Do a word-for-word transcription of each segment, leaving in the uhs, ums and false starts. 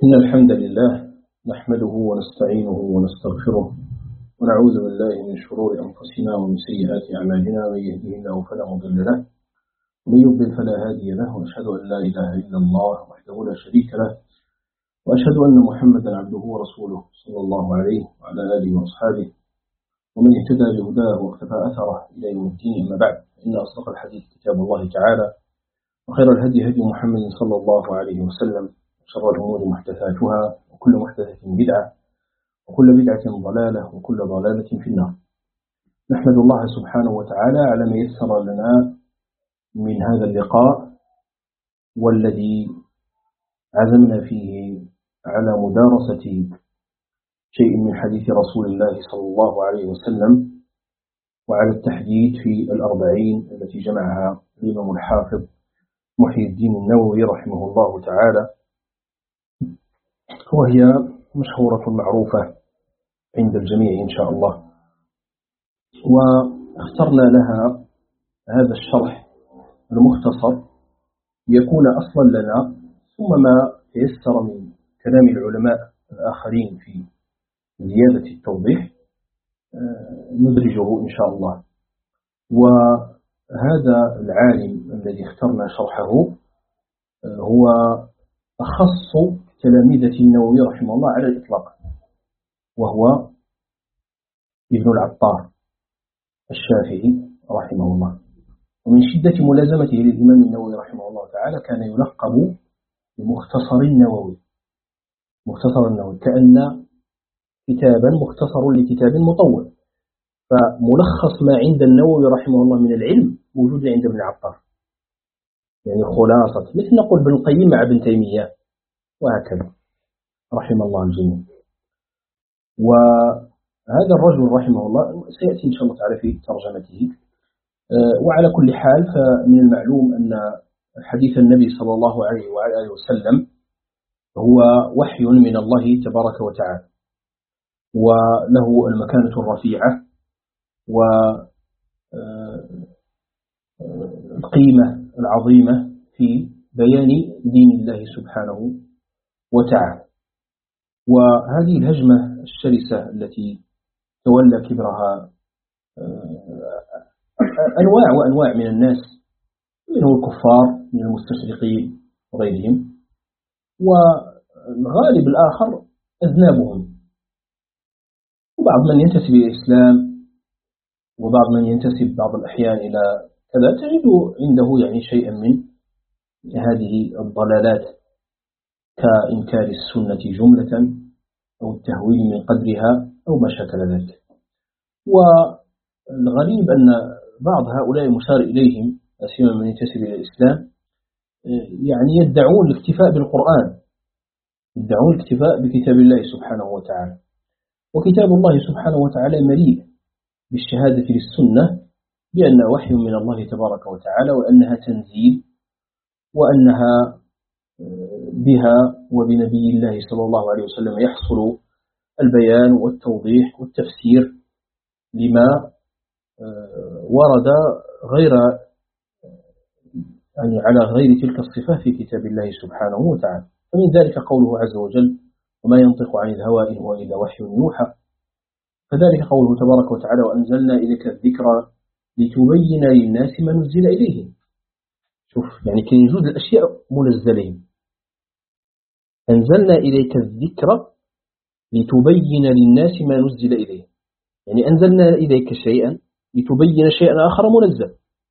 إن الحمد لله نحمده ونستعينه ونستغفره ونعوذ بالله من شرور أنفسنا ومن سيئات أعمالنا. من يهده الله فلا مضل له ومن يضلل فلا هادي له، وأشهد أن لا إله إلا الله وحده لا شريك له، وأشهد أن محمدا عبده ورسوله صلى الله عليه وعلى آله وأصحابه ومن اهتدى بهداه واقتفى أثره إلى يوم الدين. أما بعد، إن أصدق الحديث كتاب الله تعالى، وخير الهدي هدي محمد صلى الله عليه وسلم، شر الأمور محدثاتها، وكل محدثة بدعة، وكل بدعة ضلالة، وكل ضلالة في النار. نحمد الله سبحانه وتعالى على ما يسر لنا من هذا اللقاء، والذي عزمنا فيه على مدارسة شيء من حديث رسول الله صلى الله عليه وسلم، وعلى التحديث في الأربعين التي جمعها الإمام الحافظ محي الدين النووي رحمه الله تعالى، وهي مشهورة معروفة عند الجميع إن شاء الله. واخترنا لها هذا الشرح المختصر ليكون أصلا لنا، ثم ما تيسر من كلام العلماء الآخرين في زيادة التوضيح ندرجه إن شاء الله. وهذا العالم الذي اخترنا شرحه هو أخص تلاميذة النووي رحمه الله على الإطلاق، وهو ابن العطار الشافعي رحمه الله. ومن شدة ملازمته للإمام النووي رحمه الله تعالى كان يلقب بمختصر النووي، مختصر النووي، كأن كتابا مختصر لكتاب مطول. فملخص ما عند النووي رحمه الله من العلم موجود عند ابن العطار، يعني خلاصة، مثل نقول ابن القيم مع ابن تيمية وهكذا رحم الله الجميع. وهذا الرجل رحمه الله سيأتي إن شاء الله تعالى في ترجمته. وعلى كل حال، فمن المعلوم أن حديث النبي صلى الله عليه وعلى آله وسلم هو وحي من الله تبارك وتعالى، وله المكانة الرفيعة والقيمة العظيمة في بيان دين الله سبحانه وتعالى. وهذه الهجمة الشرسة التي تولى كبرها أنواع وأنواع من الناس، منهم الكفار من المستشرقين وغيرهم، والغالب الآخر أذنابهم، وبعض من ينتسب إلى الإسلام، وبعض من ينتسب بعض الأحيان إلى كذا، تجد عنده يعني شيئا من هذه الضلالات، كإنكار السنة جملة أو التهويل من قدرها أو ما شكل ذلك. والغريب أن بعض هؤلاء المشار إليهم سيما من ينتسب إلى الإسلام يعني يدعون الاكتفاء بالقرآن، يدعون الاكتفاء بكتاب الله سبحانه وتعالى. وكتاب الله سبحانه وتعالى مليء بالشهادة للسنة بأن وحي من الله تبارك وتعالى، وأنها تنزيل، وأنها بها وبنبي الله صلى الله عليه وسلم يحصل البيان والتوضيح والتفسير لما ورد غير يعني على غير تلك الصفة في كتاب الله سبحانه وتعالى. ومن ذلك قوله عز وجل: وما ينطق عن الهوى إن هو إلا وحي يوحى. فذلك قوله تبارك وتعالى: وأنزلنا إليك الذكرى لتبين للناس ما نزل إليهم. شوف، يعني كان يوجد الأشياء منزلين. أنزلنا إليك الذكرى لتبين للناس ما نزل إليهم، يعني أنزلنا إليك شيئا لتبين شيئا آخر منزل.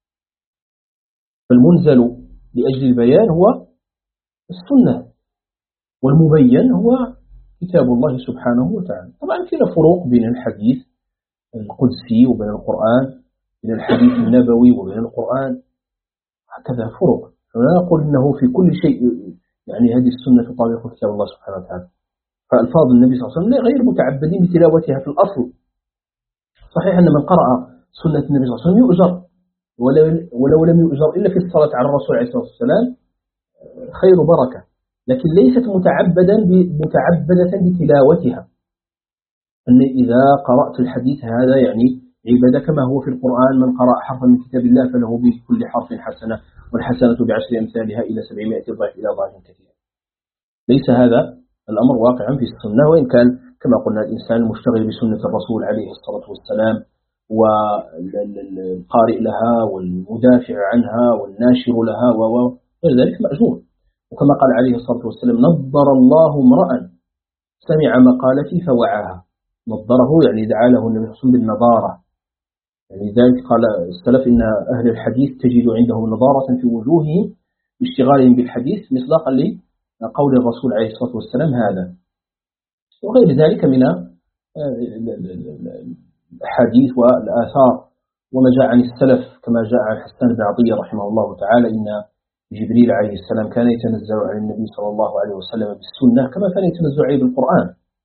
فالمنزل لأجل البيان هو السنة، والمبين هو كتاب الله سبحانه وتعالى. طبعا فينا فروق بين الحديث القدسي وبين القرآن، بين الحديث النبوي وبين القرآن، هكذا فروق. فلا نقول إنه في كل شيء يعني هذه السنة تطابق كتاب الله سبحانه وتعالى. فألفاظ النبي صلى الله عليه وسلم غير متعبدين بتلاوتها في الأصل. صحيح أن من قرأ سنة النبي صلى الله عليه وسلم يؤجر، ولو لم يؤجر إلا في الصلاة على الرسول عليه الصلاة والسلام خير بركة، لكن ليست متعبدا متعبدة بتلاوتها. أن إذا قرأت الحديث هذا يعني عبادة، كما هو في القرآن: من قرأ حرفا من كتاب الله فله بكل حرف حسنة، والحسنة بعشر أمثالها إلى سبعمائة ضعف إلى ضعف كثير. ليس هذا الأمر واقعا في السنة، وإن كان كما قلنا الإنسان المشتغل بسنة الرسول عليه الصلاة والسلام والقارئ لها والمدافع عنها والناشر لها وغير ذلك مأجور. وكما قال عليه الصلاة والسلام: نضر الله امرأ سمع مقالتي فوعاها. نضره يعني دعا له النبي صلى الله عليه وسلم بالنضارة، يعني ذلك قال السلف إن أهل الحديث تجد عندهم نضارة في وجوههم باشتغالهم بالحديث مصداقا لقول الرسول عليه الصلاة والسلام هذا. وغير ذلك من الحديث والآثار وما جاء عن السلف، كما جاء عن حسان بن عطية رحمه الله تعالى إن جبريل عليه السلام كان يتنزل على النبي صلى الله عليه وسلم بالسنة كما كان يتنزل عليه بالقرآن.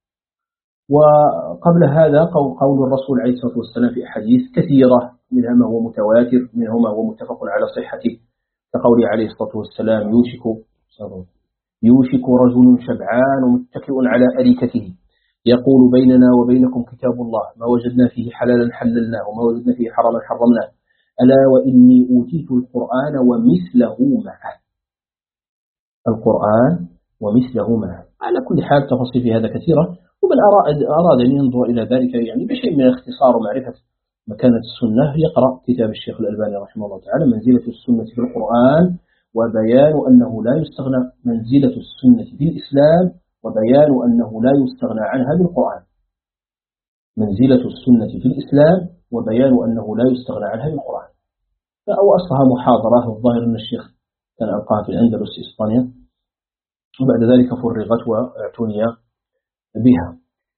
وقبل هذا قول الرسول عليه الصلاة والسلام في أحاديث كثيرة، منها ما هو متواتر، منها ما هو متفق على صحته، كقوله عليه الصلاة والسلام: يوشك يوشك رجل شبعان متكئ على أريكته يقول: بيننا وبينكم كتاب الله، ما وجدنا فيه حلالا حللناه وما وجدنا فيه حراما حرمناه، ألا وإني أوتيت القرآن ومثله معه. القرآن ومثله معه. على كل حال تفاصيل في هذا كثيرة، ومن أراد, أراد أن ينظر إلى ذلك يعني بشيء من الاختصار ومعرفة مكانة السنة يقرأ كتاب الشيخ الألباني رحمه الله تعالى: منزلة السنة في القرآن وبيان أنه لا يستغنى منزلة السنة في الإسلام وبيان أنه لا يستغنى عنها بالقرآن. منزلة السنة في الإسلام وبيان أنه لا يستغنى عنها بالقرآن. أو أصلها محاضرة، الظاهر أن الشيخ كان ألقاها في الأندلس إسبانيا، وبعد ذلك فرغت واعتني بها.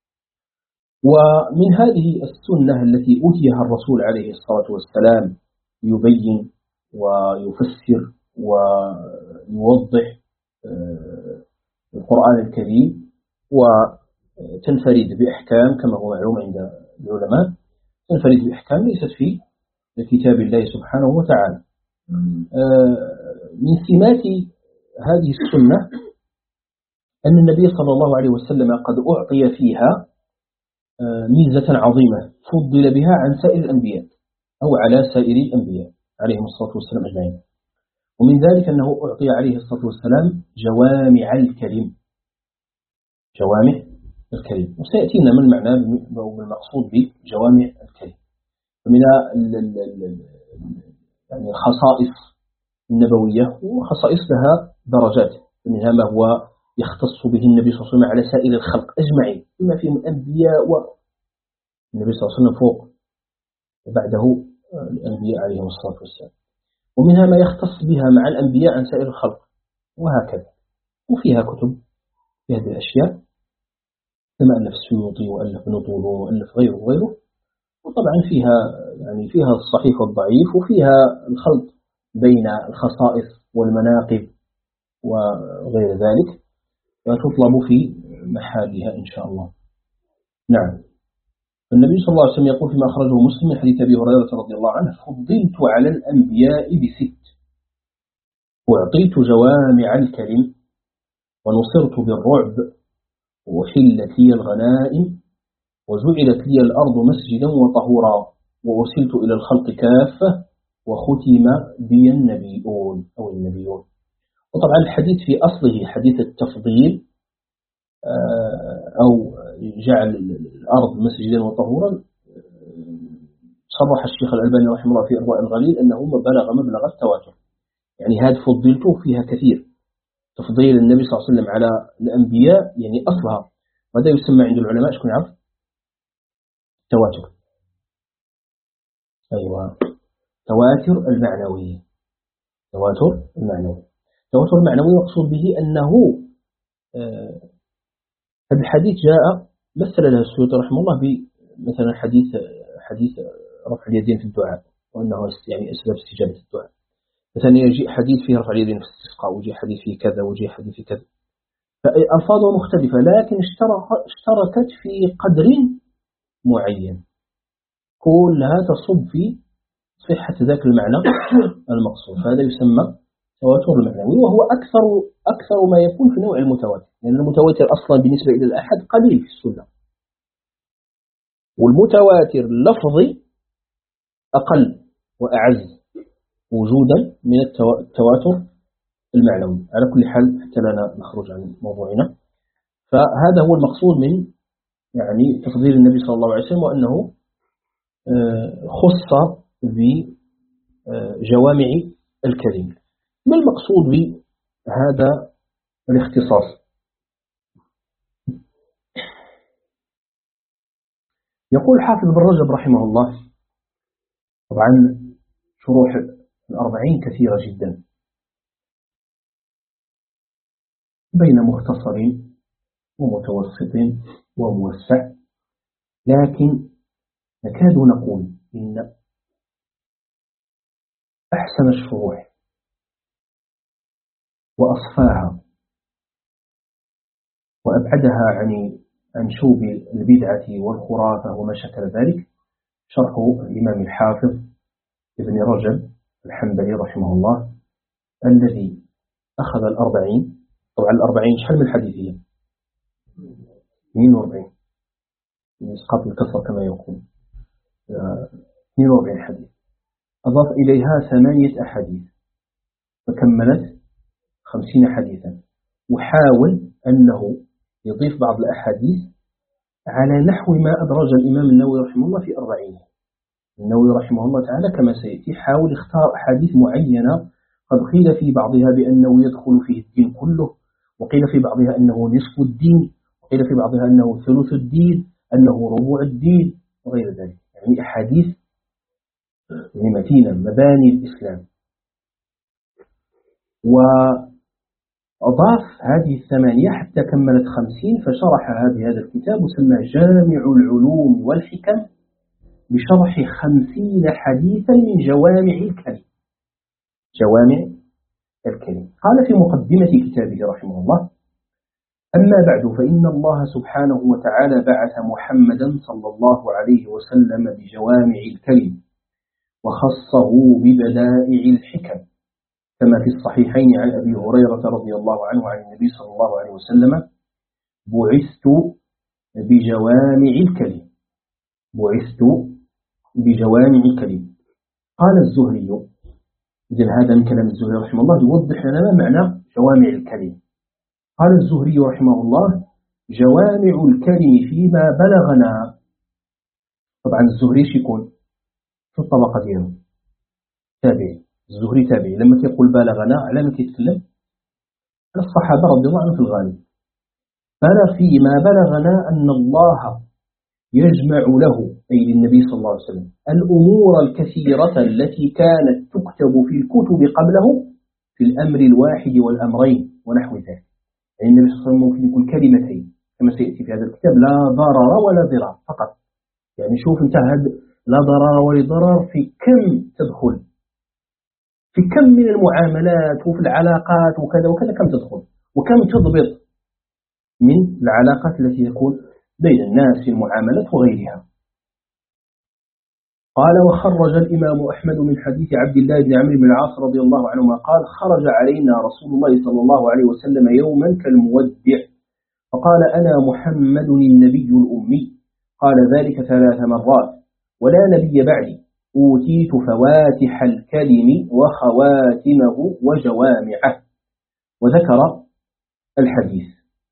ومن هذه السنة التي أوتيها الرسول عليه الصلاة والسلام يبين ويفسر ويوضح القرآن الكريم وتنفرد بأحكام كما هو معلوم عند العلماء، تنفرد بأحكام ليست في كتاب الله سبحانه وتعالى. من سمات هذه السنة أن النبي صلى الله عليه وسلم قد أعطي فيها ميزة عظيمة فضل بها عن سائر الأنبياء أو على سائر الأنبياء عليهم الصلاة والسلام أجمعين. ومن ذلك أنه أعطي عليه الصلاة والسلام جوامع الكلم. جوامع الكلم، وسيأتينا ما المعنى بالمقصود بجوامع الكلم. ومن يعني الخصائص النبوية، وخصائص لها درجات، منها ما هو يختص به النبي صلى الله عليه وسلم على سائر الخلق أجمعين بما فيهم الأنبياء، والنبي صلى الله عليه وسلم فوق وبعده الأنبياء عليهم الصلاة والسلام. ومنها ما يختص بها مع الأنبياء عن سائر الخلق، وهكذا. وفيها كتب في هذه الأشياء، كما ألف السيوطي وألف نطول وألف غيره وغيره. وطبعا فيها يعني فيها الصحيح والضعيف، وفيها الخلط بين الخصائص والمناقب وغير ذلك، وتطلب في محلها إن شاء الله. نعم. النبي صلى الله عليه وسلم يقول فيما أخرجه مسلم من حديث أبي هريرة رضي الله عنه: فضلت على الأنبياء بست، أعطيت جوامع الكلم، ونصرت بالرعب، وحلت لي الغنائم، وجعلت لي الأرض مسجدا وطهورا، وأرسلت إلى الخلق كافة، وختم بي النبيون أو النبيون. وطبعا الحديث في أصله حديث التفضيل أو جعل الأرض مسجدا وطهورا، صرح الشيخ الألباني رحمه الله في إرواء الغليل أنه بلغ مبلغ التواتر. يعني هذا فضلته فيها كثير، تفضيل النبي صلى الله عليه وسلم على الأنبياء يعني أصلها، وهذا يسمى عند العلماء شكون يعرف؟ تواتر. أيوة، تواتر المعنوي. تواتر المعنوي تواتر المعنوي مقصود به أنه آه هذا الحديث جاء مثل له السيوطي رحمه الله بمثلا حديث حديث رفع اليدين في الدعاء، وأنه يعني أسباب استجابة الدعاء. مثلا يجي حديث فيه رفع اليدين في الاستسقاء، ويجي حديث فيه كذا، ويجي حديث فيه كذا، فألفاظه مختلفة لكن اشتركت في قدر معين، كلها تصب في صحة ذاك المعنى المقصود. هذا يسمى تواتر المعنوي، وهو أكثر أكثر ما يكون في نوع المتواتر، لأن يعني المتواتر أصلا بالنسبة إلى الأحد قليل في السنة، والمتواتر اللفظي أقل وأعز وجودا من التواتر المعنوي. على كل حال حتى لا نخرج عن موضوعنا، فهذا هو المقصود من يعني تفضيل النبي صلى الله عليه وسلم، وأنه خص بجوامع الكلم. ما المقصود بهذا الاختصاص؟ يقول حافظ بن رجب رحمه الله، طبعا شروح الأربعين كثيرة جدا بين مختصر ومتوسط وموسع، لكن نكاد نقول إن أحسن الشروح وأصفاها وأبعدها عن عن شوب البدعة والخرافة وما شكل ذلك شرح الإمام الحافظ ابن رجب الحنبلي رحمه الله، الذي أخذ الأربعين. طبعا الأربعين شحال من حديثية؟ اثنين وأربعين، إسقاط الكسر كما يقول، اثنين وأربعين حديث، أضاف إليها ثمانية أحاديث فكملت خمسين حديثا، وحاول أنه يضيف بعض الأحاديث على نحو ما أدرج الإمام النووي رحمه الله في أربعين. النووي رحمه الله تعالى كما سيأتي حاول اختار أحاديث معينة قد قيل في بعضها بأنه يدخل فيه الدين كله، وقيل في بعضها أنه نصف الدين، وقيل في بعضها أنه ثلث الدين، أنه ربوع الدين وغير ذلك، يعني أحاديث متينة مباني الإسلام. وأضاف هذه الثمانية حتى كملت خمسين، فشرح هذه هذا الكتاب وسمى جامع العلوم والحكم بشرح خمسين حديثا من جوامع الكلم. جوامع الكلم. قال في مقدمة كتابه رحمه الله: أما بعد، فإن الله سبحانه وتعالى بعث محمدا صلى الله عليه وسلم بجوامع الكلم وخصه ببدائع الحكم، كما في الصحيحين عن أبي هريرة رضي الله عنه عن النبي صلى الله عليه وسلم: بعثت بجوامع الكلم بعثت بجوامع الكلم. قال الزهري، إذن هذا من كلام الزهري رحمه الله يوضح لنا ما معنى جوامع الكلم. قال الزهري رحمه الله: جوامع الكلم فيما بلغنا. طبعا الزهري شيكون في الطبقة دياله تابعي، الزهري تابعي. لما يقول بلغنا على ما يتكلم على الصحابة رضي الله عنهم في الغالب. بلغ فيما بلغنا أن الله يجمع له، أي للنبي صلى الله عليه وسلم، الأمور الكثيرة التي كانت تكتب في الكتب قبله في الأمر الواحد والأمرين ونحو ذلك. يعني النبي صلى الله عليه وسلم ممكن يقول كلمتين كما سيأتي في هذا الكتاب: لا ضرر ولا ضرار فقط. يعني شوف انت هذا لا ضرر ولا ضرار في كم تدخل، في كم من المعاملات وفي العلاقات وكذا وكذا، كم تدخل وكم تضبط من العلاقات التي تكون بين الناس في المعاملات وغيرها. قال: وخرج الإمام أحمد من حديث عبد الله بن عمرو بن العاص رضي الله عنهما قال: خرج علينا رسول الله صلى الله عليه وسلم يوما كالمودع فقال: أنا محمد النبي الأمي. قال ذلك ثلاث مرات: ولا نبي بعدي، أوتيت فواتح الكلم وخواتمه وجوامعه. وذكر الحديث.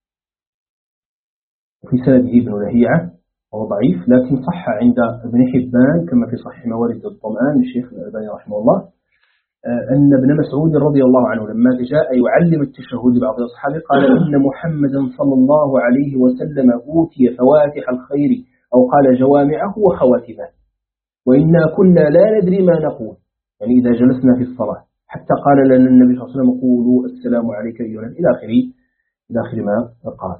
في سنده ابن لهيعة وهو ضعيف، لكن صح عند ابن حبان كما في صحيح موارد الظمآن الشيخ الألباني رحمه الله أن ابن مسعود رضي الله عنه لما جاء يعلم التشهد لبعض أصحابه قال: إن محمدا صلى الله عليه وسلم أوتي فواتح الخير، أو قال جوامعه وخواتمه، وإنا كنا لا ندري ما نقول، يعني إذا جلسنا في الصلاة، حتى قال لنا النبي صلى الله عليه وسلم: قولوا السلام عليك أيها، إلى آخره إلى آخر ما قال.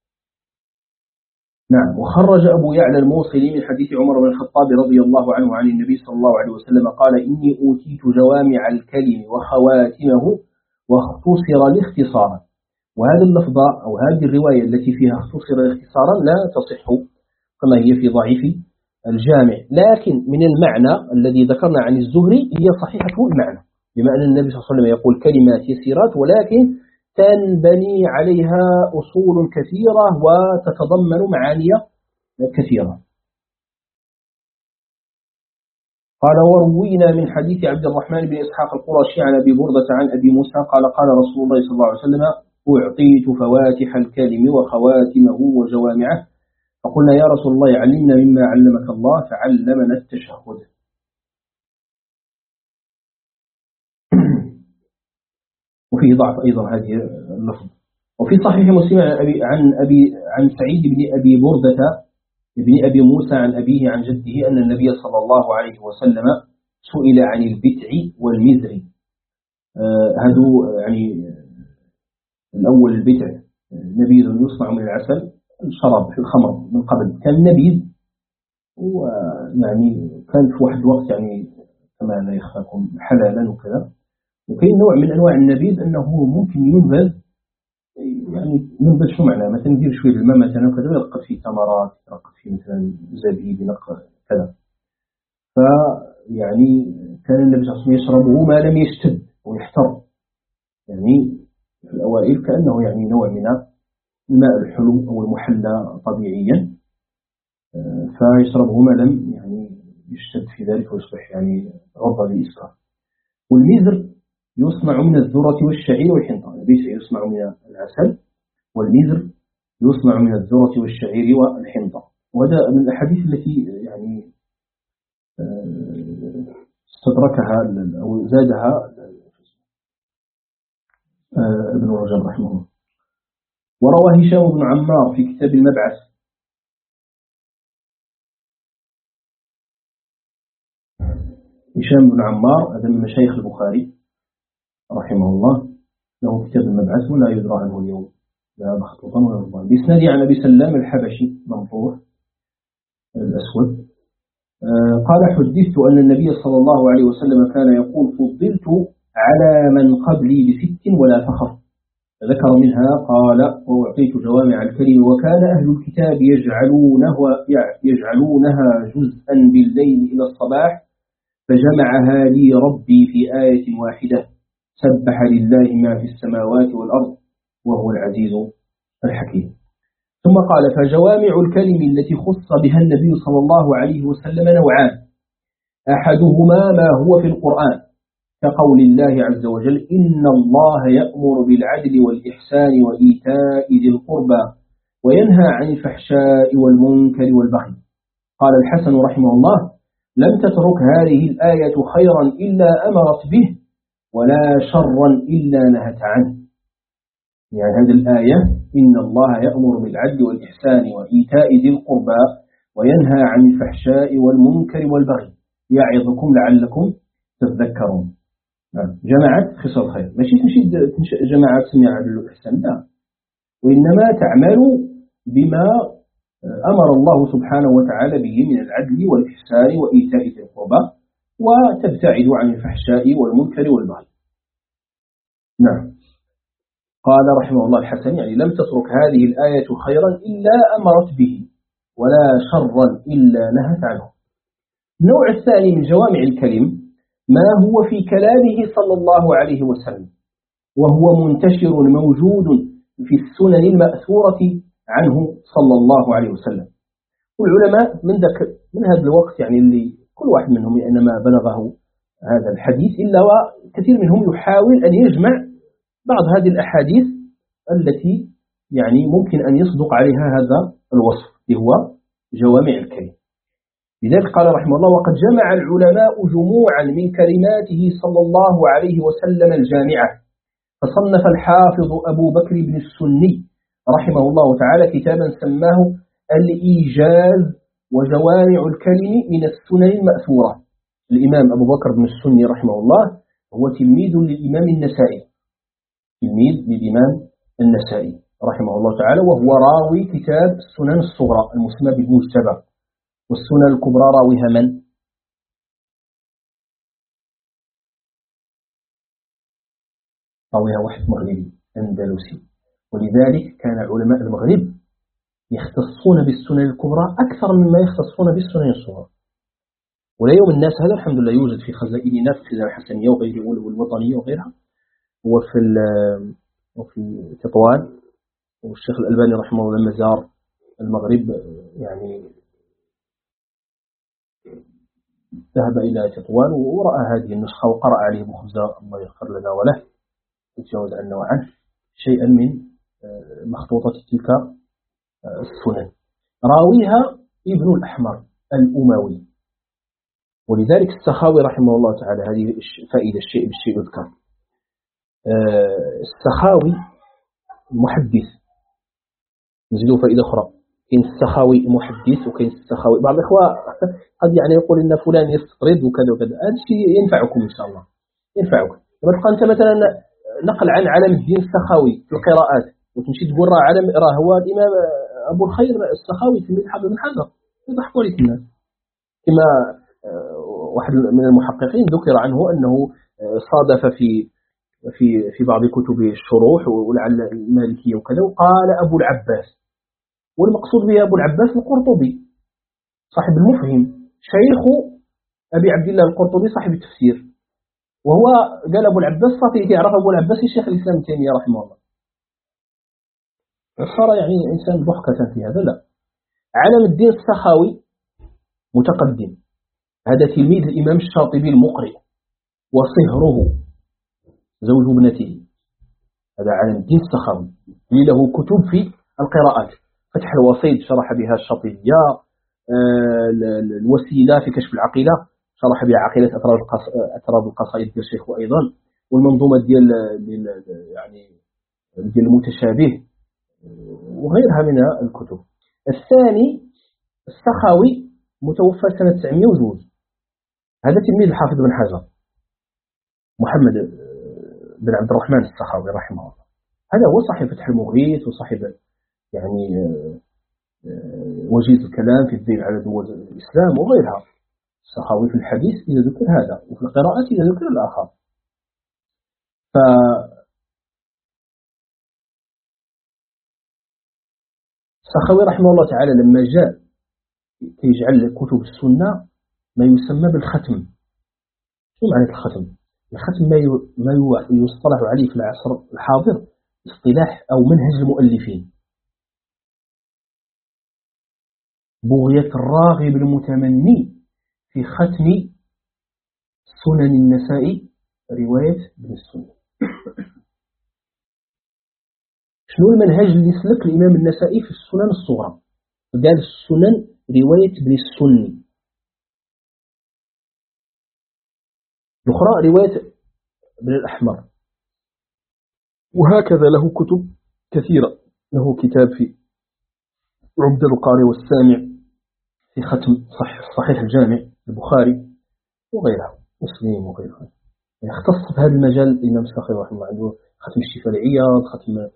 نعم. وخرج أبو يعلى الموصلي من حديث عمر بن الخطاب رضي الله عنه عن النبي صلى الله عليه وسلم قال: إني أوتيت جوامع الكلم وخواتمه واختصر الاختصار. وهذا اللفظ أو هذه الرواية التي فيها اختصر الاختصارا لا تصح كما هي في ضعيف الجامع، لكن من المعنى الذي ذكرنا عن الزهري هي صحيحة المعنى، بما أن النبي صلى الله عليه وسلم يقول كلمات يسيرات ولكن تنبني عليها أصول كثيرة وتتضمن معاني كثيرة. قال: وروينا من حديث عبد الرحمن بن إسحاق القرشي عن أبي بردة عن أبي موسى قال: قال رسول الله صلى الله عليه وسلم: أعطيت فواتح الكلم وخواتمه وجوامعه، فقلنا يا رسول الله علمنا مما علمك الله، فعلمنا التشهد. وفيه ضعف أيضا هذه اللفظ. وفي صحيح مسلم عن أبي عن أبي عن سعيد بن أبي بردة ابن أبي موسى عن أبيه عن جده أن النبي صلى الله عليه وسلم سئل عن البتع والمزر. آه هذا يعني الأول البتع نبيذ يصنع من العسل، الشراب في الخمر من قبل كان نبيذ، ويعني كان في واحد الوقت يعني كما لا يخفاكم حلالا وكذا. وكاين نوع من أنواع النبيذ أنه ممكن ينبذ، يعني ينبذ شو معناه؟ مثلا ندير شوية الماء مثلا كذا يرقد فيه تمرات، يرقد فيه مثلا زبيب، ينقى كذا. فيعني كان النبي صلى الله عليه وسلم يشربه ما لم يشتد ويحتر، يعني في الأوائل كأنه يعني نوع من الماء الحلو أو المحلى طبيعيا، فيشربه ما لم يعني يشتد في ذلك ويصبح يعني عرضة للإسكار. والميزر يصنع من الذرة والشعير والحنطة، البيت يصنع من العسل، والميزر يصنع من الذرة والشعير والحنطة. وهذا من الأحاديث التي يعني استدركها أو زادها ابن رجب رحمه الله. وروى هشام بن عمار في كتاب المبعث هشام بن عمار هذا من مشايخ البخاري رحمه الله، له كتاب المبعث ولا يدرى عنه اليوم لا مخطوطا ولا مضبوطا، بإسناد عن أبي سلام الحبشي ممطوح الأسود قال حدثت أن النبي صلى الله عليه وسلم كان يقول فضلت على من قبلي بست ولا فخر. ذكر منها قال وأعطيت جوامع الكلم وكان أهل الكتاب يجعلونه يجعلونها جزءا بالليل إلى الصباح، فجمعها لي ربي في آية واحدة، سبح لله ما في السماوات والأرض وهو العزيز الحكيم. ثم قال فجوامع الكلم التي خص بها النبي صلى الله عليه وسلم نوعان، أحدهما ما هو في القرآن كقول الله عز وجل إن الله يأمر بالعدل والإحسان وإيتاء ذي القربى وينهى عن الفحشاء والمنكر والبغي. قال الحسن رحمه الله لم تترك هذه الآية خيرا إلا أمرت به ولا شرا إلا نهت عنه. يعني هذه الآية إن الله يأمر بالعدل والإحسان وإيتاء ذي القربى وينهى عن الفحشاء والمنكر والبغي يعظكم لعلكم تذكرون. جماعة خصال الخير، ماشي تنشئ جماعة تسمي عدل والإحسان، لا، وإنما تعمل بما أمر الله سبحانه وتعالى به من العدل والإحسان وإيتاء ذي القربى وتبتعد عن الفحشاء والمنكر والبغي. نعم. قال رحمه الله الحسن يعني لم تترك هذه الآية خيرا إلا أمرت به ولا شرا إلا نهت عنه. النوع الثاني من جوامع الكلم ما هو في كلامه صلى الله عليه وسلم، وهو منتشر موجود في السنن المأثورة عنه صلى الله عليه وسلم. والعلماء من ذلك من هذا الوقت يعني اللي كل واحد منهم إنما بلغه هذا الحديث إلا وكثير منهم يحاول أن يجمع بعض هذه الأحاديث التي يعني ممكن أن يصدق عليها هذا الوصف اللي هو جوامع الكلم. لذلك قال رحمه الله وقد جمع العلماء جموعا من كلماته صلى الله عليه وسلم الجامعة، فصنف الحافظ أبو بكر بن السني رحمه الله تعالى كتابا سماه الإيجاز وجوامع الكلم من السنن المأثورة. الإمام أبو بكر بن السني رحمه الله هو تلميذ للإمام النسائي، تلميذ للإمام النسائي رحمه الله تعالى، وهو راوي كتاب السنن الصغرى المسمى بالمجتبى، والسنن الكبرى راويها من؟ راويها واحد مغربي أندلسي. ولذلك كان علماء المغرب يختصون بالسنن الكبرى أكثر مما يختصون بالسنن الصغرى. ولا يوم الناس هذا الحمد لله يوجد في خزائننا في الخزائن الحسنية وغيره والوطنية وغيرها، وفي وفي تطوان. والشيخ الألباني رحمه الله لما زار المغرب يعني ذهب إلى تطوان ورأى هذه النسخة وقرأ عليه بخبزة الله يغفر لنا وله ويتجاوز عنا وعنه. شيئا من مخطوطة تلك السنن. راويها ابن الأحمر الأموي. ولذلك السخاوي رحمه الله تعالى، هذه فائدة الشيء بالشيء يذكر. السخاوي محدث، نزيدوا فائدة أخرى، كاين السخاوي محدث وكاين السخاوي. بعض الإخوة قد يعني يقول إن فلان يستطرد وكذا وكذا، هذا الشيء ينفعكم إن شاء الله، ينفعكم. لما تلقى أنت مثلا نقل عن علم الدين السخاوي في القراءات وتمشي تقول راه علم راه هو الإمام أبو الخير السخاوي تلميذ الحافظ بن حجر، يضحكوا عليك الناس. كما واحد من المحققين ذكر عنه أنه صادف في في في بعض كتب الشروح ولعل المالكية وكذا، وقال أبو العباس، والمقصود به أبو العباس القرطبي صاحب المفهم، شيخ أبي عبد الله القرطبي صاحب التفسير. وهو قال أبو العباس صافي يعرف أبو العباس الشيخ الإسلام ابن تيمية رحمه الله. صار يعني إنسان ضحكة في هذا. لا، علم الدين السخاوي متقدم، هذا تلميذ الإمام الشاطبي المقرئ وصهره زوج ابنته، هذا علم الدين السخاوي. له كتب في القراءات، فتح الوسيط شرح بها الشاطبية، الوسيلة في كشف العقيدة شرح بها عقيدة أتراب القصائد ديال الشيخ أيضا، والمنظومة ديال يعني ديال المتشابه وغيرها من الكتب. الثاني السخاوي متوفى سنة تسعمائة واثنين، هذا تلميذ الحافظ بن حجر محمد بن عبد الرحمن السخاوي رحمه الله. هذا هو صاحب فتح المغيث وصاحب يعني وجيز الكلام في الدين على دول الإسلام وغيرها. السخاوي في الحديث إذا ذكر هذا، وفي القراءات إذا ذكر الآخر. ف السخاوي رحمه الله تعالى لما جاء يجعل كتب السنة ما يسمى بالختم. شو معنى الختم؟ الختم ما يصطلح عليه في العصر الحاضر اصطلاح أو منهج المؤلفين، بغية الراغب المتمني في ختم سنن النسائي رواية ابن السني. شنو المنهج اللي سلك الإمام النسائي في السنن الصغرى؟ قال السنن رواية ابن السني، الأخرى رواية ابن الأحمر. وهكذا له كتب كثيرة، له كتاب في عمدة القارئ والسامع، في ختم صحيح صحيح الجامع البخاري وغيرها، مسلم وغيرها. يختص في هذا المجال الإمام السخاوي رحمه الله، عنده ختم الشفاء العياض، ختم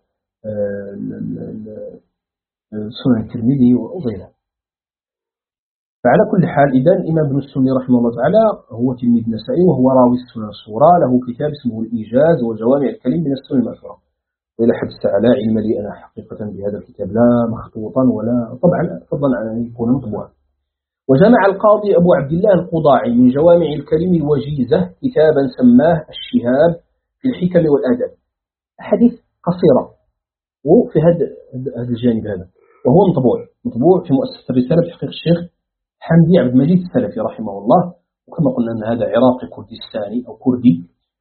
سنن الترمذي وغيرها. فعلى كل حال إذا الإمام ابن السني رحمه الله تعالى هو تلميذ النسائي وهو راوي السنن الصغرى، له كتاب اسمه الإيجاز وجوامع الكلم من السنن المأثورة. وإلى حد الساعة لا علم لي أنا حقيقة بهذا الكتاب، لا مخطوطا ولا طبعا فضلا عن أن يكون مطبوعا. وجمع القاضي أبو عبد الله القضاعي من جوامع الكلم الوجيزة كتابا سماه الشهاب في الحكم والآداب، أحاديث قصيرة وفي هذا هذا الجانب هذا، وهو مطبوع مطبوع في مؤسسة الرسالة بتحقيق الشيخ حمدي عبد المجيد السلفي رحمه الله. وكما قلنا أن هذا عراقي كردستاني أو كردي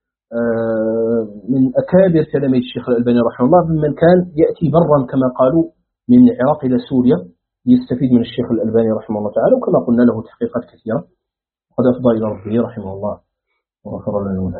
من أكابر تلاميذ الشيخ الألباني رحمه الله، ممن كان يأتي برا كما قالوا من العراق إلى سوريا يستفيد من الشيخ الألباني رحمه الله تعالى. وكما قلنا له تحقيقات كثيرة وقد أفضى إلى ربه رحمه الله وغفر لنا وله.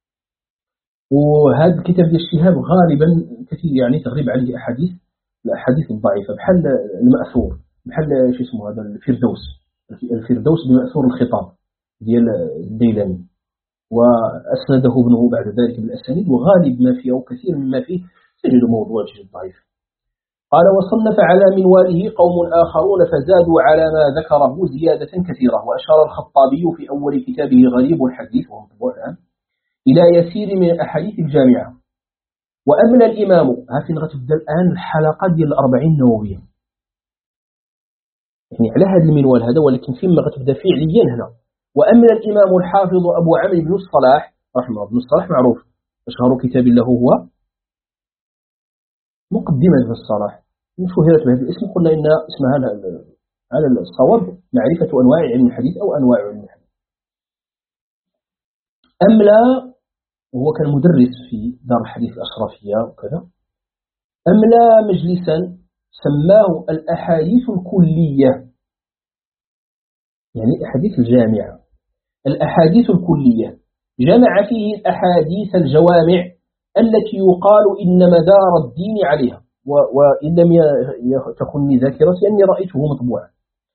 وهذا الكتاب ديال الشهاب غالبا كثير يعني تغريب عليه أحاديث الأحاديث الضعيفة، بحال المأثور، بحال شو اسمه هذا الفردوس الفردوس بمأثور الخطاب ديال الديلمي، وأسنده ابنه بعد ذلك بالأسانيد، وغالب ما فيه أو كثير مما فيه تجد موضوع جدا ضعيف. قال وصنف على منواله قوم آخرون فزادوا على ما ذكره زيادة كثيرة. وأشار الخطابي في أول كتابه غريب الحديث وهو مطبوع الآن إلى يسير من الأحاديث الجامعة. وأمن الإمام، هاتين غتبدا الآن الحلقة ديال الأربعين النووية يعني على هذا المنوال هذا، ولكن فيما غتبدا فعليا هنا. وأمن الإمام الحافظ أبو عمرو بن الصلاح رحمه الله، بن الصلاح معروف أشهر كتاب له هو مقدمة في الصلاح، شهرت بهذا الاسم. قلنا إن اسمها على الصواب معرفة أنواع علم الحديث أو أنواع علم الحديث. أملا وهو كان مدرس في دار الحديث الأشرفية وكذا، أملى مجلسا سماه الأحاديث الكلية، يعني الأحاديث الجامعة، الأحاديث الكلية، جمع فيه الأحاديث الجوامع التي يقال إن مدار الدين عليها، وإن لم تخني ذاكرتي أني رأيته مطبوعا.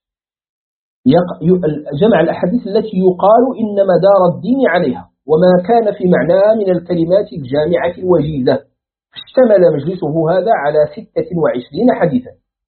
جمع الأحاديث التي يقال إن مدار الدين عليها وما كان في معناها من الكلمات الجامعة الوجيزة. اشتمل مجلسه هذا على ستة وعشرين حديثا.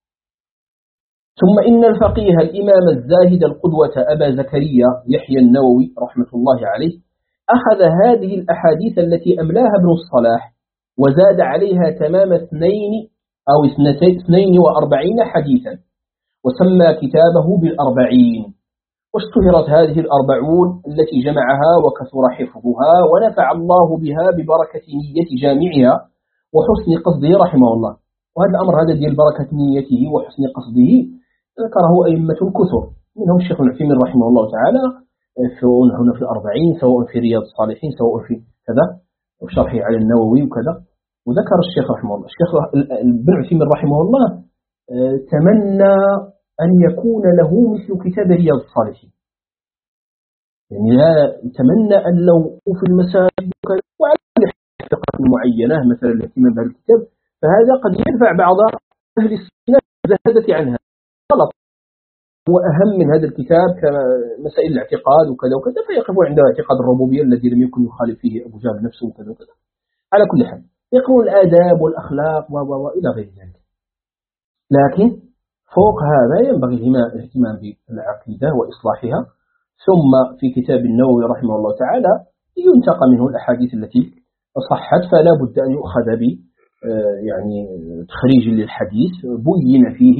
ثم إن الفقيه الإمام الزاهد القدوة أبا زكريا يحيى النووي رحمة الله عليه أخذ هذه الأحاديث التي أملاها ابن الصلاح وزاد عليها تمام اثنين أو اثنين وأربعين حديثا، وسمى كتابه بالأربعين. واشتهرت هذه الأربعون التي جمعها وكثر حفظها ونفع الله بها ببركة نية جامعها وحسن قصده رحمه الله. وهذا الأمر هذا ديال بركة نيته وحسن قصده ذكره أئمة الكثر، منهم الشيخ العثيمين رحمه الله تعالى سواء هنا في الأربعين، سواء في رياض الصالحين، سواء في كذا وشرحه على النووي وكذا. وذكر الشيخ رحمه الله الشيخ ابن عثيمين رحمه الله تمنى أن يكون له مثل كتاب رياض الصالحين، يعني لا يتمنى أن لو في المساجد وعلى حقيقة معينة مثلا الاهتمام بهذا الكتاب، فهذا قد ينفع بعض أهل السنة زهدت عنها غلط. هو أهم من هذا الكتاب كمسائل الاعتقاد وكذا وكذا، فيقف عند اعتقاد الربوبية الذي لم يكن يخالف فيه أبو جهل نفسه وكذا وكذا. على كل حال يقرأ الآداب والأخلاق وإلى غير ذلك. لكن فوق هذا ينبغي الاهتمام بالعقيدة وإصلاحها. ثم في كتاب النووي رحمه الله تعالى ينتقى منه الأحاديث التي صحت، فلا بد أن يؤخذ ب يعني تخريج للحديث بين فيه.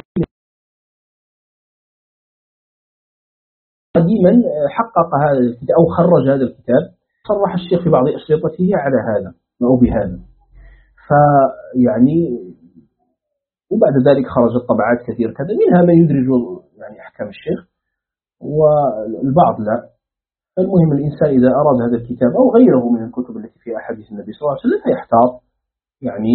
قديما حقق هذا الكتاب أو خرج هذا الكتاب، صرح الشيخ في بعض أشرطته على هذا أو بهذا، فيعني وبعد ذلك خرجت طبعات كثيرة كذا، منها من يدرج يعني أحكام الشيخ والبعض لا. المهم الإنسان إذا أراد هذا الكتاب أو غيره من الكتب التي فيها أحاديث النبي صلى الله عليه وسلم فيحتاط، يعني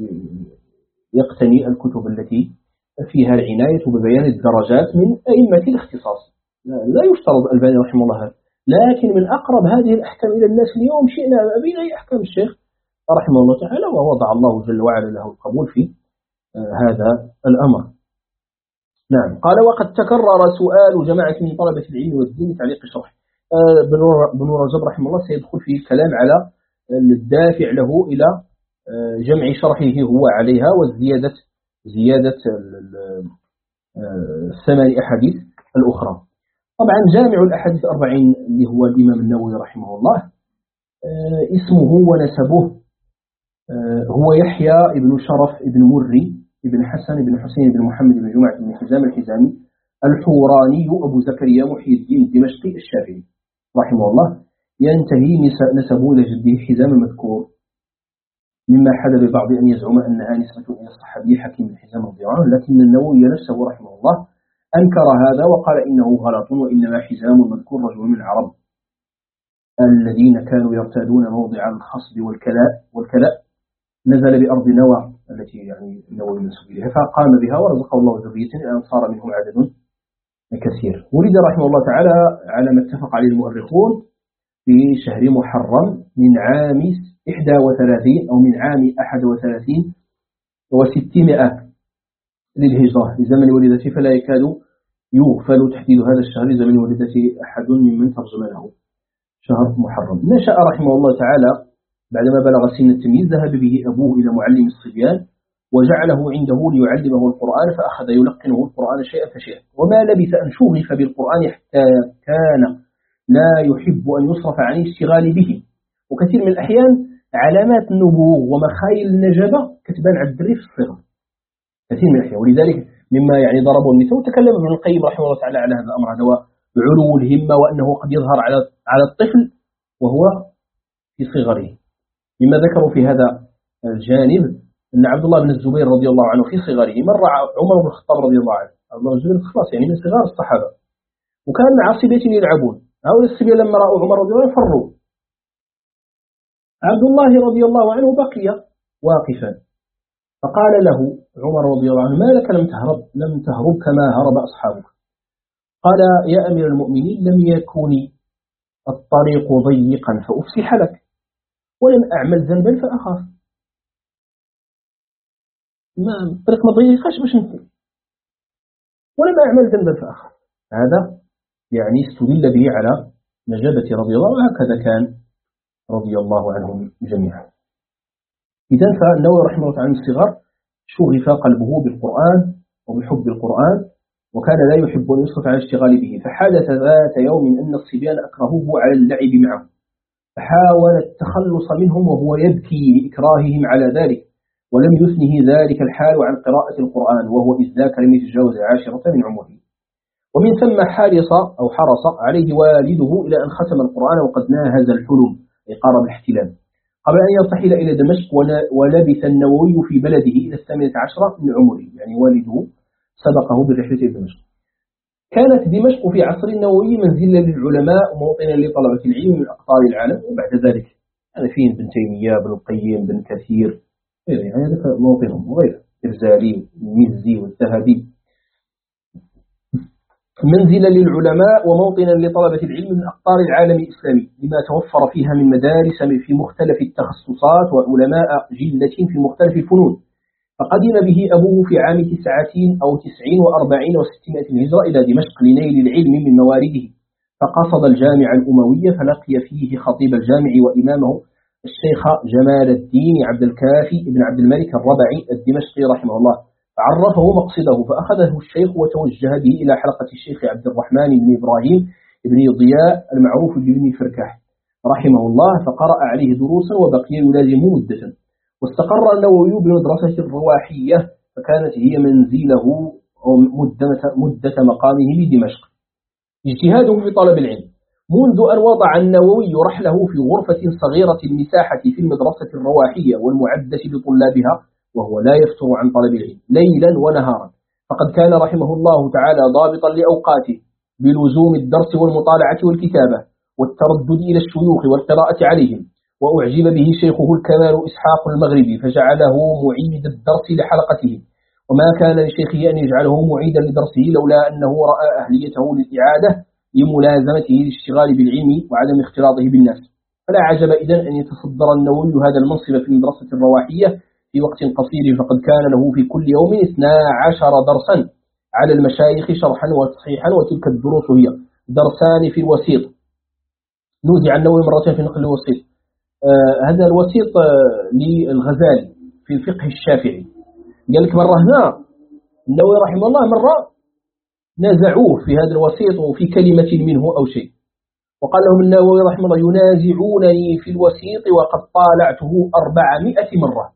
يقتني الكتب التي فيها العناية ببيان الدرجات من أئمة الاختصاص. لا يفترض الباني رحمه الله، لكن من أقرب هذه الأحكام إلى الناس اليوم شئنا أبينا أي أحكام الشيخ رحمه الله تعالى، ووضع الله جل وعلا له القبول في هذا الأمر. نعم. قال وقد تكرر سؤال جماعة من طلبة العلم والدين تعليق شرح بن رجب رحمه الله، سيدخل في الكلام على الدافع له إلى جمع شرحه هو عليها والزيادة زيادة الثمان أحاديث الأخرى. طبعا جامع الأحاديث الأربعين اللي هو الإمام النووي رحمه الله اسمه ونسبه هو يحيى ابن شرف ابن مري ابن حسن ابن حسين ابن محمد بن جمعة بن حزام الحزامي الحوراني أبو زكريا محي الدين الدمشقي الشافعي رحمه الله. ينتهي نسبه إلى جده حزام المذكور، مما حدث لبعض أن يزعم أنها نسبة إلى الصحابي حكيم بن حزام رضي الله عنه، لكن النووي نفسه رحمه الله أنكر هذا وقال إنه غلط، وإنما حزام المذكور رجل من العرب الذين كانوا يرتادون موضع الخصب والكلاء والكلاء نزل بأرض نوى التي يعني النووي منسوب إليها، فقام بها ورزقه الله ذرية الآن صار منهم عدد كثير. ولد رحمه الله تعالى على ما اتفق عليه المؤرخون في شهر محرم من عام إحدى وثلاثين أو من عام أحد وثلاثين وستمائة للهجرة لزمن ولدته، فلا يكاد يغفل تحديد هذا الشهر لزمن ولدته أحد ممن ترجم له شهر محرم. نشأ رحمه الله تعالى بعدما بلغ سن التمييز ذهب به أبوه إلى معلم الصبيان وجعله عنده ليعلمه القرآن، فأخذ يلقنه القرآن شيئا فشيئا، وما لبث أن شغف بالقرآن حتى كان لا يحب أن يصرف عن الاشتغال به. وكثير من الأحيان علامات النبوغ ومخايل النجبة كتبان على الدري في الصغر كثير من الأحيان، ولذلك مما يعني ضربه المثل وتكلم ابن القيم رحمه الله تعالى على هذا الأمر، هذا علو الهمة وأنه قد يظهر على على الطفل وهو في صغره. مما ذكروا في هذا الجانب أن عبد الله بن الزبير رضي الله عنه في صغره مر عمر بن الخطاب رضي الله عنه، عبد الله بن الزبير خلاص يعني من صغار الصحابة، وكان مع صبية يلعبون، هؤلاء الصبية لما رأوا عمر رضي الله عنه فروا. عبد الله رضي الله عنه بقي واقفا فقال له عمر رضي الله عنه: ما لك لم تهرب لم تهرب كما هرب أصحابك؟ قال: يا أمير المؤمنين، لم يكن الطريق ضيقا فأفسح لك، ولم أعمل ذنبا فأخاف. ما الطريق ما ضيقاش باش نمشي، ولم أعمل ذنبا فأخاف. هذا يعني استدل به على نجابة رضي الله عنه، وهكذا كان رضي الله عنهم جميعا. إذن فالنووي رحمه الله تعالى من الصغر شغف قلبه بالقرآن وبحب القرآن، وكان لا يحب أن يسقط على الاشتغال به. فحدث ذات يوم أن الصبيان أكرهوه على اللعب معه، فحاول التخلص منهم وهو يبكي لإكراههم على ذلك، ولم يثنه ذلك الحال عن قراءة القرآن، وهو إذ ذاك لم يتجاوز العاشرة من عمره. ومن ثم حرص أو حرص عليه والده إلى أن ختم القرآن وقد ناهز الحلم، أي قارب الاحتلام، قبل أن يرتحل إلى دمشق. ولبث النووي في بلده إلى الثامنة عشرة من عمره، يعني والده سبقه بالرحلة إلى دمشق. كانت دمشق في عصر النووي منزلا للعلماء وموطنا لطلبة العلم من أقطار العالم. وبعد ذلك أنا فين بن تيمية، بن القيم، بن كثير، يعني هذا موطنهم، وغيره الغزالي والمزي والذهبي. منزلا للعلماء وموطنا لطلبة العلم من أقطار العالم الإسلامي، لما توفر فيها من مدارس في مختلف التخصصات وعلماء جلة في مختلف الفنون. فقدم به أبوه في عام تسعة أو تسعين وأربعين وستمائة الهجرة إلى دمشق لنيل العلم من موارده، فقصد الجامع الأموية فلقي فيه خطيب الجامع وإمامه الشيخ جمال الدين عبد الكافي بن عبد الملك الربعي الدمشقي رحمه الله، فعرفه مقصده، فأخذه الشيخ وتوجه به إلى حلقة الشيخ عبد الرحمن بن إبراهيم بن ضياء المعروف بابن فركاح رحمه الله، فقرأ عليه دروسا وبقي يلازمه مدة. واستقر النووي بمدرسة الرواحية، فكانت هي منزله مدة, مدة مقامه بدمشق. اجتهاده في طلب العلم منذ أن وضع النووي رحله في غرفة صغيرة المساحة في المدرسة الرواحية والمعدة لطلابها، وهو لا يفتر عن طلب العلم ليلا ونهارا، فقد كان رحمه الله تعالى ضابطا لأوقاته بلزوم الدرس والمطالعة والكتابة والتردد إلى الشيوخ والقراءة عليهم. وأعجب به شيخه الكمال إسحاق المغربي فجعله معيد الدرس لحلقته، وما كان لشيخه أن يجعله معيدا لدرسه لولا أنه رأى أهليته للإعادة لملازمته للاشتغال بالعلم وعدم اختلاطه بالناس. فلا عجب إذن أن يتصدر النووي هذا المنصب في المدرسة الرواحية في وقت قصير، فقد كان له في كل يوم اثنا عشر درسا على المشايخ شرحا وتصحيحا، وتلك الدروس هي درسان في الوسيط. نوزع النووي مرتين في نقل الوسيط. آه هذا الوسيط آه للغزالي في الفقه الشافعي. قال لك مرة هنا النووي رحمه الله مرة نازعوه في هذا الوسيط وفي كلمة منه أو شيء، وقال لهم النووي رحمه الله: ينازعونني في الوسيط وقد طالعته أربعمائة مرة.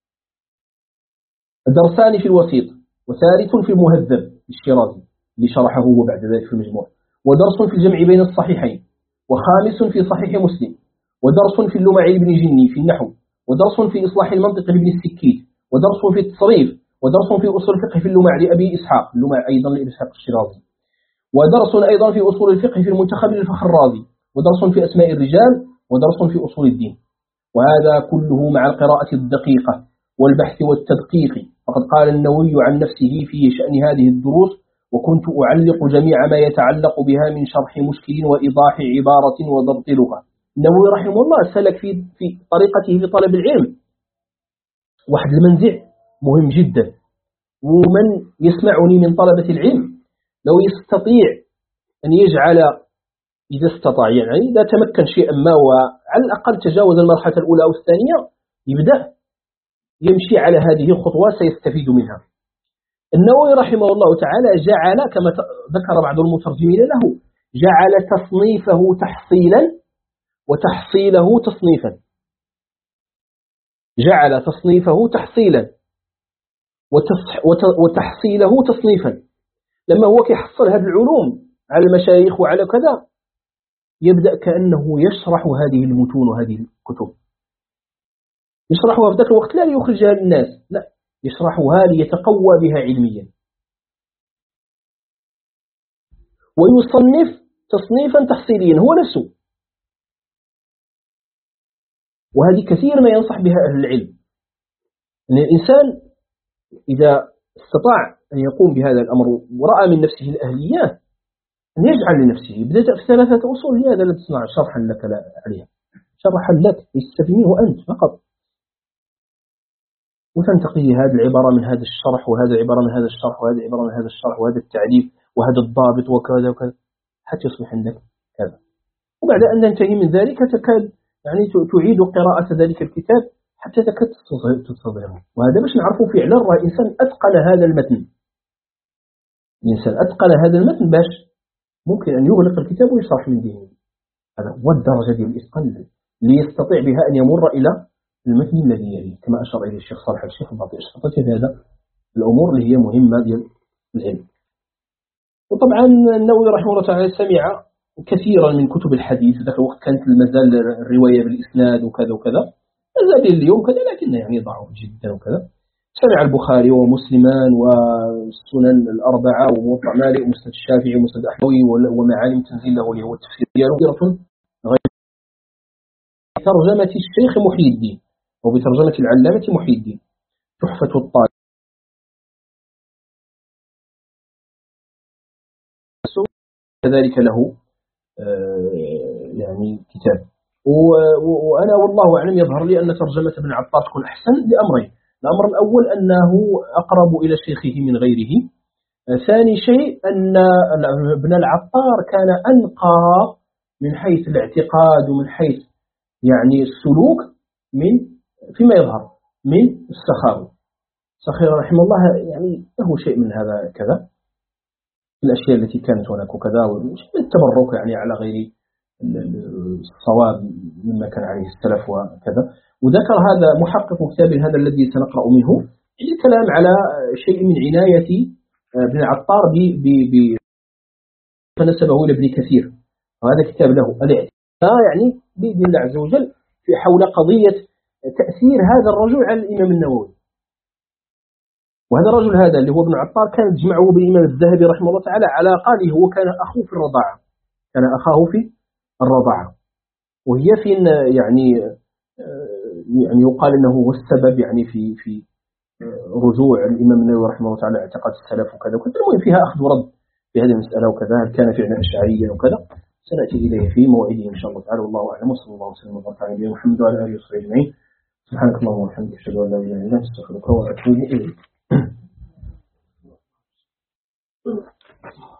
درسان في الوسيط، وثالث في المهذب الشيرازي اللي شرحه وبعد ذلك في المجموع، ودرس في الجمع بين الصحيحين، وخامس في صحيح مسلم، ودرس في اللمع بن جني في النحو، ودرس في إصلاح المنطق لابن السكيت، ودرس في التصريف، ودرس في أصول الفقه في اللمع لأبي إسحاق، اللمع أيضا لأبي إسحاق الشيرازي، ودرس أيضا في أصول الفقه في المنتخب للفخرازي، ودرس في أسماء الرجال، ودرس في أصول الدين. وهذا كله مع القراءة الدقيقة والبحث والتدقيق. فقد قال النووي عن نفسه في شأن هذه الدروس: وكنت أعلق جميع ما يتعلق بها من شرح مشكل وإيضاح عبارة وضبط لغة. النووي رحمه الله سلك في في طريقته في طلب العلم واحد المنزع مهم جدا. ومن يسمعني من طلبة العلم لو يستطيع أن يجعل، إذا استطاع يعني إذا تمكن شيئا ما وعلى الأقل تجاوز المرحلة الأولى أو الثانية، يبدأ يمشي على هذه الخطوة سيستفيد منها. النووي رحمه الله تعالى جعل كما ذكر بعض المترجمين له، جعل تصنيفه تحصيلا وتحصيله تصنيفا. جعل تصنيفه تحصيلا وتحصيله تصنيفا. لما هو كيحصل هذه العلوم على المشايخ وعلى كذا، يبدأ كأنه يشرح هذه المتون وهذه الكتب، يشرحها في ذاك الوقت لا ليخرجها للناس، لا، يشرحها ليتقوى بها علميا. ويصنف تصنيفا تحصيليا هو نفسه. وهذه كثير ما ينصح بها أهل العلم، أن الإنسان إذا استطاع أن يقوم بهذا الأمر ورأى من نفسه الأهليات أن يجعل لنفسه بدأت في ثلاثة أصول، لهذا لا تصنع شرحا لك عليها، شرحا لك يستفيد منه أنت فقط، وتنتقي هذه العبارة من هذا الشرح وهذا العبارة من هذا الشرح وهذا العبارة من هذا الشرح وهذا التعريف وهذا الضابط وكذا وكذا حتى يصبح عندك كذا. وبعد أن تنتهي من ذلك تكاد يعني تعيد قراءة ذلك الكتاب حتى تكاد تستظهره. وهذا باش نعرفوا فعلا راه الإنسان أتقن هذا المتن، الإنسان أتقن هذا المتن باش ممكن أن يغلق الكتاب ويشرح من دينه. هذا هو الدرجة ديال الإتقان ليستطيع بها أن يمر إلى المتن الذي يليه، كما أشار إليه الشيخ صالح الشيخ الباطي أشرطت هذا الأمور اللي هي مهمة ديال العلم. وطبعا النووي رحمه الله تعالى سمع كثيرا من كتب الحديث، ذاك الوقت كانت المزال الرواية بالإسناد وكذا وكذا، مازال اليوم كذا لكن يعني ضعف جدا وكذا. سمع البخاري ومسلما والسنن الأربعة وموطأ مالك ومسند الشافعي ومسند أحمد ومعالم تنزيل له اللي هو التفسير ديالو غير ترجمة الشيخ محي الدين وبترجمة العلامة محي الدين تحفة الطالب، كذلك له يعني كتاب. وأنا والله أعلم يظهر لي أن ترجمة ابن عطار تكون أحسن لأمرين. الأمر الأول أنه أقرب إلى شيخه من غيره، ثاني شيء أن ابن العطار كان أنقى من حيث الاعتقاد ومن حيث يعني السلوك من فيما يظهر من السخاوي. السخاوي رحمه الله يعني له شيء من هذا كذا الأشياء التي كانت هناك وكذا، والتبرك يعني على غير الصواب مما كان عليه السلف وكذا. وذكر هذا محقق كتاب هذا الذي سنقرأ منه الكلام على شيء من عناية ابن العطار فنسبه إلى ابن كثير، وهذا كتاب له الاعتقاد يعني بإذن الله عز وجل في حول قضية تأثير هذا الرجل على الإمام النووي. وهذا الرجل هذا اللي هو ابن عطار كان يجمعه بالإمام الذهبي رحمه الله تعالى على قاله، هو كان أخوه في الرضاعة، كان أخاه في الرضاعة، وهي في يعني يعني يقال أنه هو السبب يعني في في رجوع الإمام النووي رحمه الله تعالى اعتقاد السلف وكذا وكذا. المهم فيها أخذ ورد في هذه المسألة وكذا، هل كان فعلا أشعريا وكذا، سنأتي إليه في موعده إن شاء الله تعالى. والله أعلم، وصلى الله وسلم وبارك على نبينا محمد وعلى آله وصحبه أجمعين. سبحانك اللهم وبحمدك أشهد أن لا إله إلا أنت أستغفرك وأتوب إليك.